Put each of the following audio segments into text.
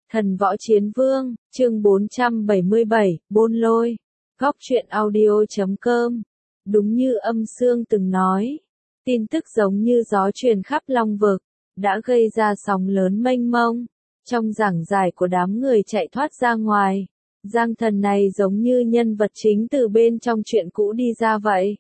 Thần Võ Chiến Vương, chương 477, Bôn Lôi. Góc truyện audio.com. Đúng như Âm Sương từng nói, tin tức giống như gió truyền khắp Long Vực, đã gây ra sóng lớn mênh mông. Trong giảng giải của đám người chạy thoát ra ngoài, Giang Thần này giống như nhân vật chính từ bên trong chuyện cũ đi ra vậy.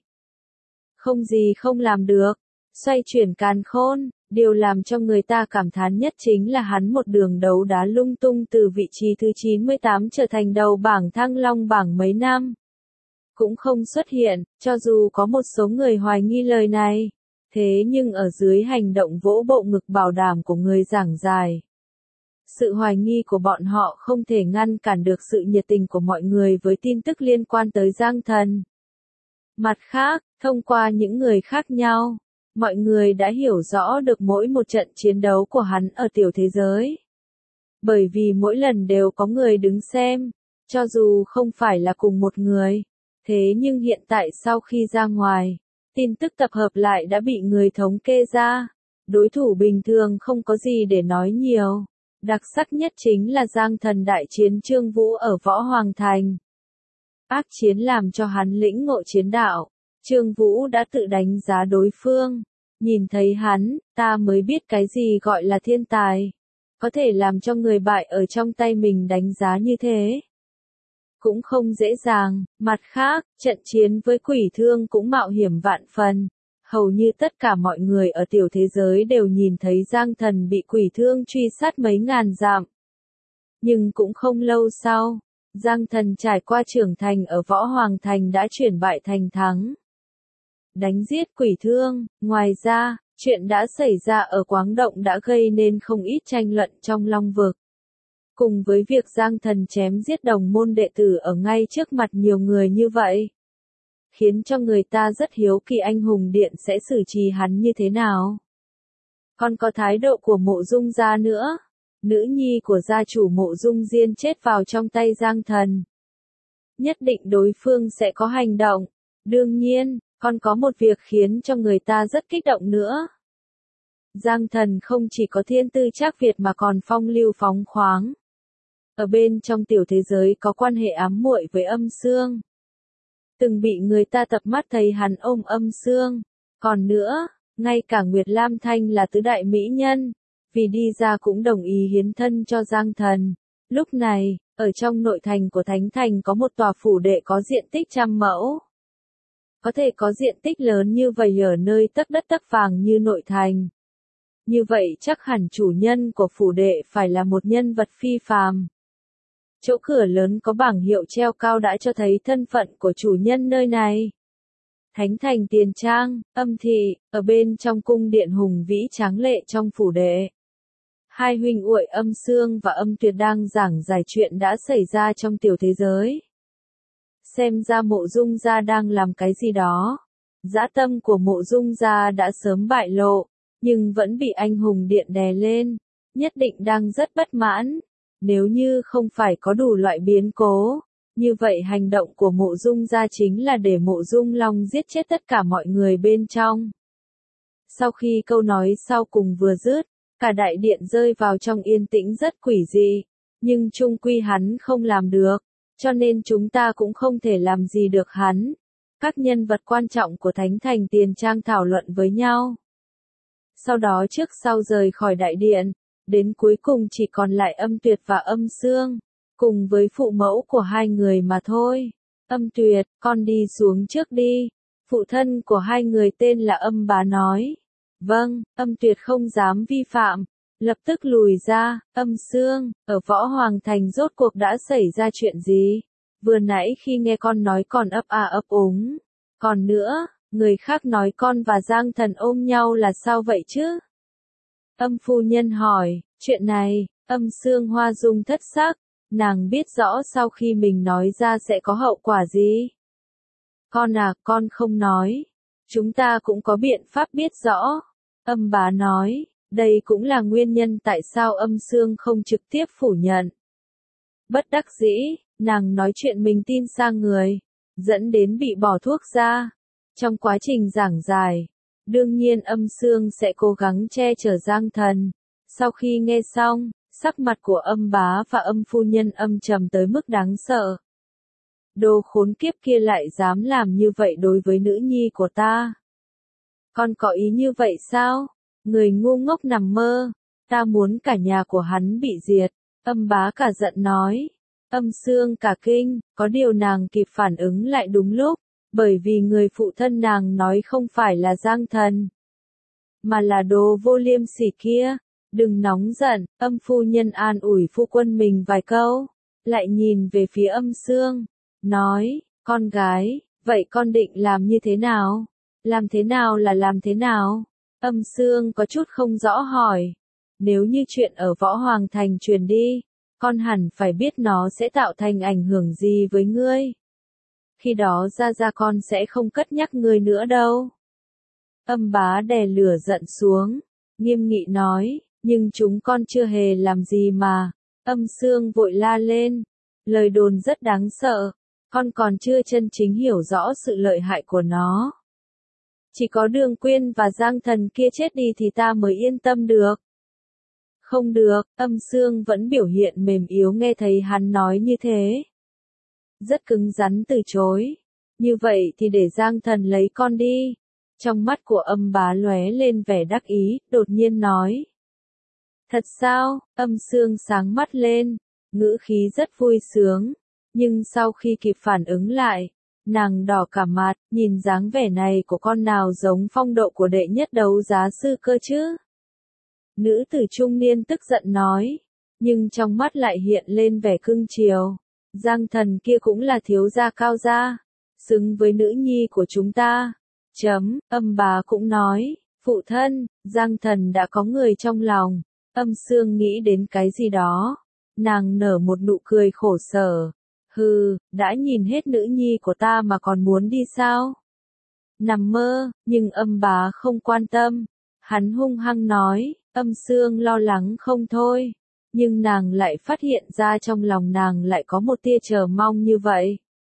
Không gì không làm được, xoay chuyển càn khôn. Điều làm cho người ta cảm thán nhất chính là hắn một đường đấu đá lung tung từ vị trí thứ 98 trở thành đầu bảng Thăng Long bảng mấy năm. Cũng không xuất hiện, cho dù có một số người hoài nghi lời này. Thế nhưng ở dưới hành động vỗ bộ ngực bảo đảm của người giảng giải, sự hoài nghi của bọn họ không thể ngăn cản được sự nhiệt tình của mọi người với tin tức liên quan tới Giang Thần. Mặt khác, thông qua những người khác nhau, mọi người đã hiểu rõ được mỗi một trận chiến đấu của hắn ở tiểu thế giới. Bởi vì mỗi lần đều có người đứng xem, cho dù không phải là cùng một người. Thế nhưng hiện tại sau khi ra ngoài, tin tức tập hợp lại đã bị người thống kê ra. Đối thủ bình thường không có gì để nói nhiều. Đặc sắc nhất chính là Giang Thần đại chiến Trương Vũ ở Võ Hoàng Thành. Ác chiến làm cho hắn lĩnh ngộ chiến đạo. Trương Vũ đã tự đánh giá đối phương. Nhìn thấy hắn, ta mới biết cái gì gọi là thiên tài. Có thể làm cho người bại ở trong tay mình đánh giá như thế. Cũng không dễ dàng. Mặt khác, trận chiến với quỷ thương cũng mạo hiểm vạn phần. Hầu như tất cả mọi người ở tiểu thế giới đều nhìn thấy Giang Thần bị quỷ thương truy sát mấy ngàn dặm. Nhưng cũng không lâu sau, Giang Thần trải qua trưởng thành ở Võ Hoàng Thành đã chuyển bại thành thắng. Đánh giết quỷ thương. Ngoài ra, chuyện đã xảy ra ở Quáng Động đã gây nên không ít tranh luận trong Long Vực. Cùng với việc Giang Thần chém giết đồng môn đệ tử ở ngay trước mặt nhiều người như vậy, khiến cho người ta rất hiếu kỳ anh hùng điện sẽ xử trí hắn như thế nào. Còn có thái độ của Mộ Dung gia nữa. Nữ nhi của gia chủ Mộ Dung Diên chết vào trong tay Giang Thần. Nhất định đối phương sẽ có hành động. Đương nhiên, còn có một việc khiến cho người ta rất kích động nữa. Giang Thần không chỉ có thiên tư trác Việt mà còn phong lưu phóng khoáng. Ở bên trong tiểu thế giới có quan hệ ám muội với Âm Sương. Từng bị người ta tập mắt thấy hắn ôm Âm Sương. Còn nữa, ngay cả Nguyệt Lam Thanh là tứ đại mỹ nhân, vì đi ra cũng đồng ý hiến thân cho Giang Thần. Lúc này, ở trong nội thành của Thánh Thành có một tòa phủ đệ có diện tích 100 mẫu. Có thể có diện tích lớn như vậy ở nơi tấc đất tấc vàng như nội thành. Như vậy chắc hẳn chủ nhân của phủ đệ phải là một nhân vật phi phàm. Chỗ cửa lớn có bảng hiệu treo cao đã cho thấy thân phận của chủ nhân nơi này. Thánh Thành Tiền Trang, Âm Thị, ở bên trong cung điện hùng vĩ tráng lệ trong phủ đệ. Hai huynh uội Âm Sương và Âm Tuyệt đang giảng giải chuyện đã xảy ra trong tiểu thế giới. Xem ra Mộ Dung gia đang làm cái gì đó. Dã tâm của Mộ Dung gia đã sớm bại lộ, nhưng vẫn bị anh hùng điện đè lên, nhất định đang rất bất mãn. Nếu như không phải có đủ loại biến cố, như vậy hành động của Mộ Dung gia chính là để Mộ Dung Long giết chết tất cả mọi người bên trong. Sau khi câu nói sau cùng vừa dứt, cả đại điện rơi vào trong yên tĩnh rất quỷ dị, nhưng chung quy hắn không làm được, cho nên chúng ta cũng không thể làm gì được hắn. Các nhân vật quan trọng của Thánh Thành Tiền Trang thảo luận với nhau. Sau đó trước sau rời khỏi đại điện, đến cuối cùng chỉ còn lại Âm Tuyệt và Âm Sương, cùng với phụ mẫu của hai người mà thôi. Âm Tuyệt, con đi xuống trước đi. Phụ thân của hai người tên là Âm Bá nói. Vâng, Âm Tuyệt không dám vi phạm, lập tức lùi ra. Âm Sương, ở Võ Hoàng Thành rốt cuộc đã xảy ra chuyện gì? Vừa nãy khi nghe con nói còn ấp a ấp úng. Còn nữa, người khác nói con và Giang Thần ôm nhau là sao vậy chứ? Âm phu nhân hỏi, chuyện này, Âm Sương hoa dung thất sắc, nàng biết rõ sau khi mình nói ra sẽ có hậu quả gì. Con à, con không nói. Chúng ta cũng có biện pháp biết rõ. Âm Bá nói, đây cũng là nguyên nhân tại sao Âm Sương không trực tiếp phủ nhận. Bất đắc dĩ, nàng nói chuyện mình tin sang người, dẫn đến bị bỏ thuốc ra. Trong quá trình giảng giải, đương nhiên Âm Sương sẽ cố gắng che chở Giang Thần. Sau khi nghe xong, Sắc mặt của Âm bá và Âm phu nhân âm trầm tới mức đáng sợ. Đồ khốn kiếp kia lại dám làm như vậy đối với nữ nhi của ta. Con có ý như vậy sao? Người ngu ngốc nằm mơ. Ta muốn cả nhà của hắn bị diệt. Âm bá cả giận nói. Âm Sương cả kinh, có điều nàng kịp phản ứng lại đúng lúc, bởi vì người phụ thân nàng nói không phải là Giang Thần, mà là đồ vô liêm sỉ kia. Đừng nóng giận, Âm phu nhân an ủi phu quân mình vài câu, lại nhìn về phía Âm Sương, nói, con gái, vậy con định làm như thế nào? Làm thế nào là làm thế nào? Âm Sương có chút không rõ hỏi. Nếu như chuyện ở Võ Hoàng Thành truyền đi, con hẳn phải biết nó sẽ tạo thành ảnh hưởng gì với ngươi. Khi đó ra con sẽ không cất nhắc ngươi nữa đâu. Âm bá đè lửa giận xuống, nghiêm nghị nói, nhưng chúng con chưa hề làm gì mà. Âm Sương vội la lên, lời đồn rất đáng sợ, con còn chưa chân chính hiểu rõ sự lợi hại của nó. Chỉ có Đường Quyên và Giang Thần kia chết đi thì ta mới yên tâm được. Không được, Âm Sương vẫn biểu hiện mềm yếu nghe thấy hắn nói như thế. Rất cứng rắn từ chối. Như vậy thì để Giang Thần lấy con đi. Trong mắt của Âm bá lóe lên vẻ đắc ý, đột nhiên nói. Thật sao? Âm Sương sáng mắt lên, ngữ khí rất vui sướng. Nhưng sau khi kịp phản ứng lại, nàng đỏ cả mặt, nhìn dáng vẻ này của con nào giống phong độ của đệ nhất đấu giá sư cơ chứ? Nữ tử trung niên tức giận nói, nhưng trong mắt lại hiện lên vẻ cưng chiều. Giang Thần kia cũng là thiếu gia cao gia, xứng với nữ nhi của chúng ta. Âm bá cũng nói, phụ thân, Giang Thần đã có người trong lòng. Âm Sương nghĩ đến cái gì đó, nàng nở một nụ cười khổ sở. Hừ, đã nhìn hết nữ nhi của ta mà còn muốn đi sao? Nằm mơ, nhưng Âm bá không quan tâm. Hắn hung hăng nói, Âm Sương lo lắng không thôi. Nhưng nàng lại phát hiện ra trong lòng nàng lại có một tia chờ mong như vậy.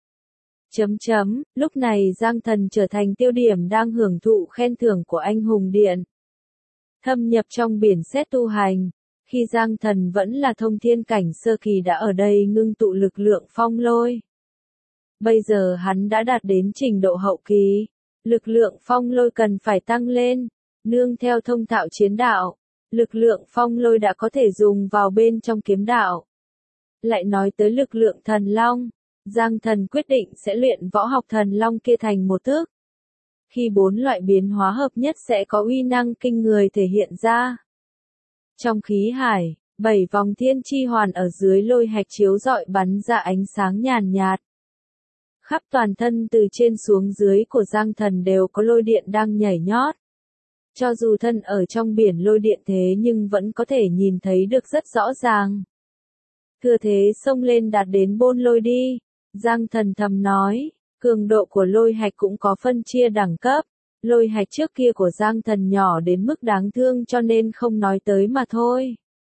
Lúc này Giang Thần trở thành tiêu điểm đang hưởng thụ khen thưởng của anh hùng điện. Thâm nhập trong biển xét tu hành, khi Giang Thần vẫn là thông thiên cảnh sơ kỳ đã ở đây ngưng tụ lực lượng phong lôi. Bây giờ hắn đã đạt đến trình độ hậu kỳ, lực lượng phong lôi cần phải tăng lên, nương theo thông thạo chiến đạo, lực lượng phong lôi đã có thể dùng vào bên trong kiếm đạo. Lại nói tới lực lượng thần long, Giang Thần quyết định sẽ luyện võ học thần long kia thành một thức. Khi 4 loại biến hóa hợp nhất sẽ có uy năng kinh người thể hiện ra. Trong khí hải, 7 vòng thiên chi hoàn ở dưới lôi hạch chiếu rọi bắn ra ánh sáng nhàn nhạt. Khắp toàn thân từ trên xuống dưới của Giang Thần đều có lôi điện đang nhảy nhót. Cho dù thân ở trong biển lôi điện thế nhưng vẫn có thể nhìn thấy được rất rõ ràng. Thừa thế xông lên đạt đến bôn lôi đi, Giang Thần thầm nói, cường độ của lôi hạch cũng có phân chia đẳng cấp. Lôi hạch trước kia của Giang Thần nhỏ đến mức đáng thương cho nên không nói tới mà thôi.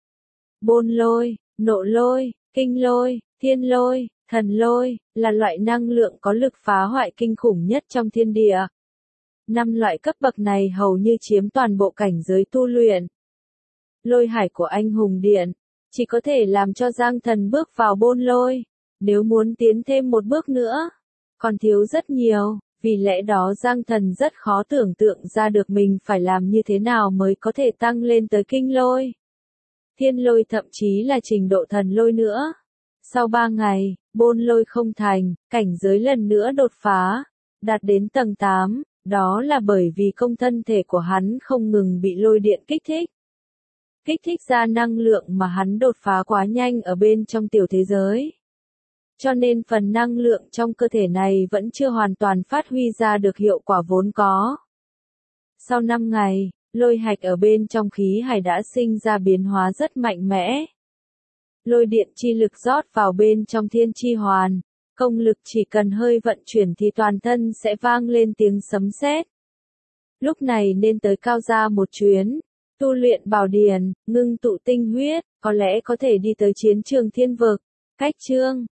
Bôn lôi, nộ lôi, kinh lôi, thiên lôi, thần lôi, là loại năng lượng có lực phá hoại kinh khủng nhất trong thiên địa. 5 loại cấp bậc này hầu như chiếm toàn bộ cảnh giới tu luyện. Lôi hải của anh hùng điện, chỉ có thể làm cho Giang Thần bước vào bôn lôi. Nếu muốn tiến thêm một bước nữa, còn thiếu rất nhiều. Vì lẽ đó Giang Thần rất khó tưởng tượng ra được mình phải làm như thế nào mới có thể tăng lên tới kinh lôi. Thiên lôi thậm chí là trình độ thần lôi nữa. Sau 3 ngày, bôn lôi không thành, cảnh giới lần nữa đột phá, đạt đến tầng 8, đó là bởi vì công thân thể của hắn không ngừng bị lôi điện kích thích. Kích thích ra năng lượng mà hắn đột phá quá nhanh ở bên trong tiểu thế giới. Cho nên phần năng lượng trong cơ thể này vẫn chưa hoàn toàn phát huy ra được hiệu quả vốn có. Sau 5 ngày, lôi hạch ở bên trong khí hải đã sinh ra biến hóa rất mạnh mẽ. Lôi điện chi lực rót vào bên trong thiên chi hoàn, công lực chỉ cần hơi vận chuyển thì toàn thân sẽ vang lên tiếng sấm sét. Lúc này nên tới Cao Gia một chuyến, tu luyện bảo điển, ngưng tụ tinh huyết, có lẽ có thể đi tới chiến trường thiên vực. Cách chương